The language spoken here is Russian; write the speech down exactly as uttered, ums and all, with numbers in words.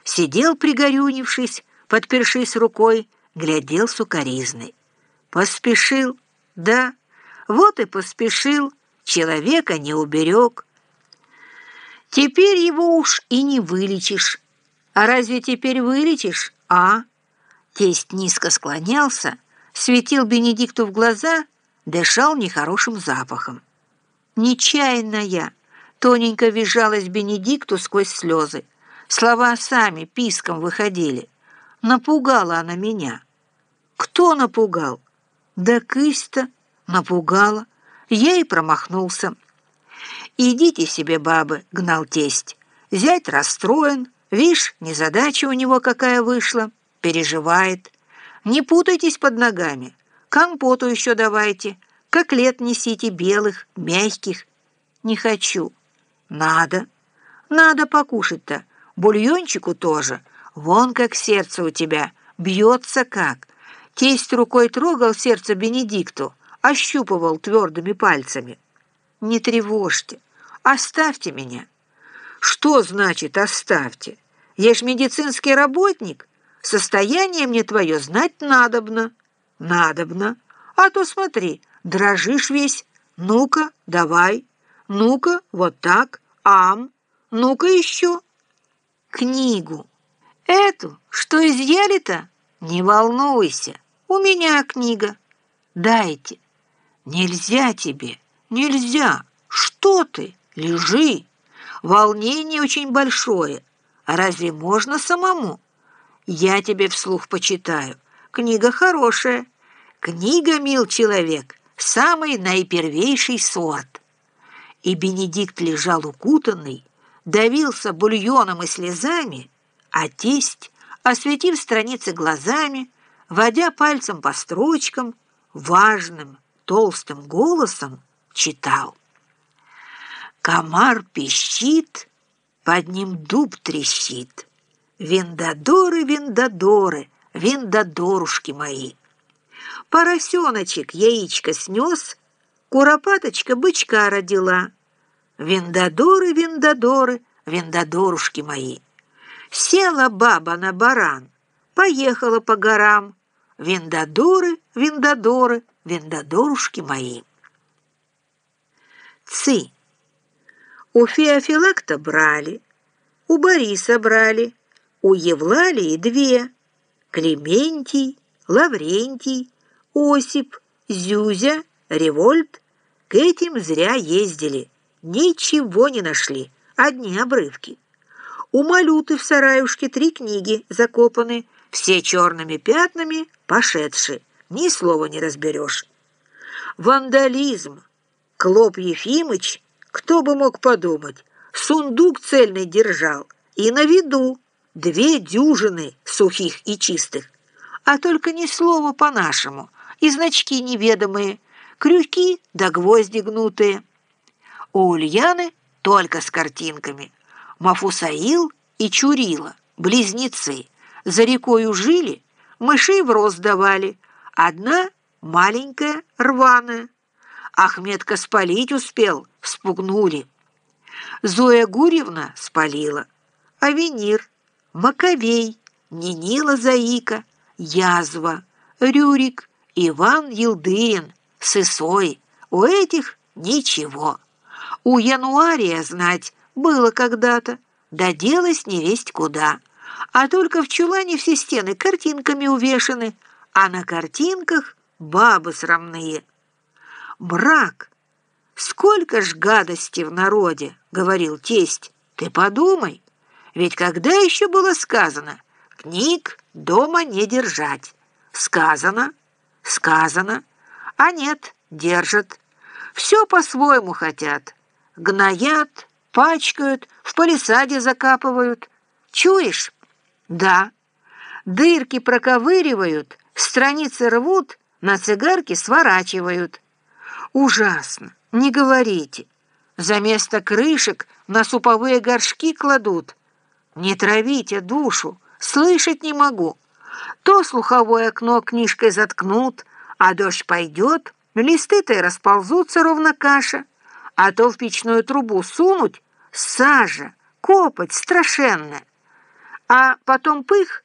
Сидел, пригорюнившись, подпершись рукой, глядел сукоризной. Поспешил, да, вот и поспешил, человека не уберег. Теперь его уж и не вылечишь. А разве теперь вылечишь, а? Тесть низко склонялся, светил Бенедикту в глаза, дышал нехорошим запахом. Нечаянно я, тоненько визжалась Бенедикту сквозь слезы. Слова сами писком выходили. Напугала она меня. Кто напугал? Да кысь-то напугала. Я и промахнулся. «Идите себе, бабы», — гнал тесть. Зять расстроен, вишь, незадача у него какая вышла, переживает. Не путайтесь под ногами, компоту еще давайте, котлет несите белых, мягких. Не хочу. Надо. Надо покушать-то, бульончику тоже. Вон как сердце у тебя, бьется как. Тесть рукой трогал сердце Бенедикту, ощупывал твердыми пальцами. Не тревожьте, оставьте меня. Что значит оставьте? Я ж медицинский работник. Состояние мне твое знать надобно. Надобно. А то смотри, дрожишь весь. Ну-ка, давай. Ну-ка, вот так. Ам. Ну-ка еще. Книгу. Эту, что изъяли-то? Не волнуйся. У меня книга. Дайте. Нельзя тебе. Нельзя. Что ты? Лежи. Волнение очень большое. А разве можно самому? Я тебе вслух почитаю. Книга хорошая. Книга, мил человек, самый наипервейший сорт. И Бенедикт лежал укутанный, давился бульоном и слезами, а тесть, осветив страницы глазами, водя пальцем по строчкам, важным, толстым голосом читал. Комар пищит, под ним дуб трещит. Виндадоры, виндадоры, виндадорушки мои. Поросеночек яичко снес, куропаточка бычка родила. Виндадоры, виндадоры, виндадорушки мои. Села баба на баран, поехала по горам. Виндадоры, виндадоры, виндадорушки мои. Ци. У Феофилакта брали, у Бориса брали, у Евлалии две, Клементий, Лаврентий, Осип, Зюзя, Револьт. К этим зря ездили, ничего не нашли, одни обрывки. У Малюты в сараюшке три книги закопаны, все черными пятнами пошедши, ни слова не разберешь. Вандализм. Клоп Ефимыч, кто бы мог подумать, сундук цельный держал, и на виду две дюжины сухих и чистых, а только ни слова по-нашему, и значки неведомые, крюки да гвозди гнутые. У Ульяны только с картинками. Мафусаил и Чурила, близнецы, за рекою жили, мышей в рост давали, одна маленькая, рваная. Ахметка спалить успел, спугнули. Зоя Гурьевна спалила. Авенир, Маковей, Нинила Заика, Язва, Рюрик, Иван Елдырин, Сысой. У этих ничего. У Януария, знать, было когда-то, да делось невесть куда. А только в чулане все стены картинками увешаны, а на картинках бабы срамные. Брак. Сколько ж гадости в народе, говорил тесть. Ты подумай, ведь когда еще было сказано книг дома не держать? Сказано, сказано, а нет, держат. Все по-своему хотят. Гноят, пачкают, в палисаде закапывают. Чуешь? Да. Дырки проковыривают, страницы рвут, на цигарки сворачивают. Ужасно, не говорите. За место крышек на суповые горшки кладут. Не травите душу, слышать не могу. То слуховое окно книжкой заткнут, а дождь пойдет, листы-то и расползутся ровно каша, а то в печную трубу сунуть сажа, копоть страшенная. а потом пых,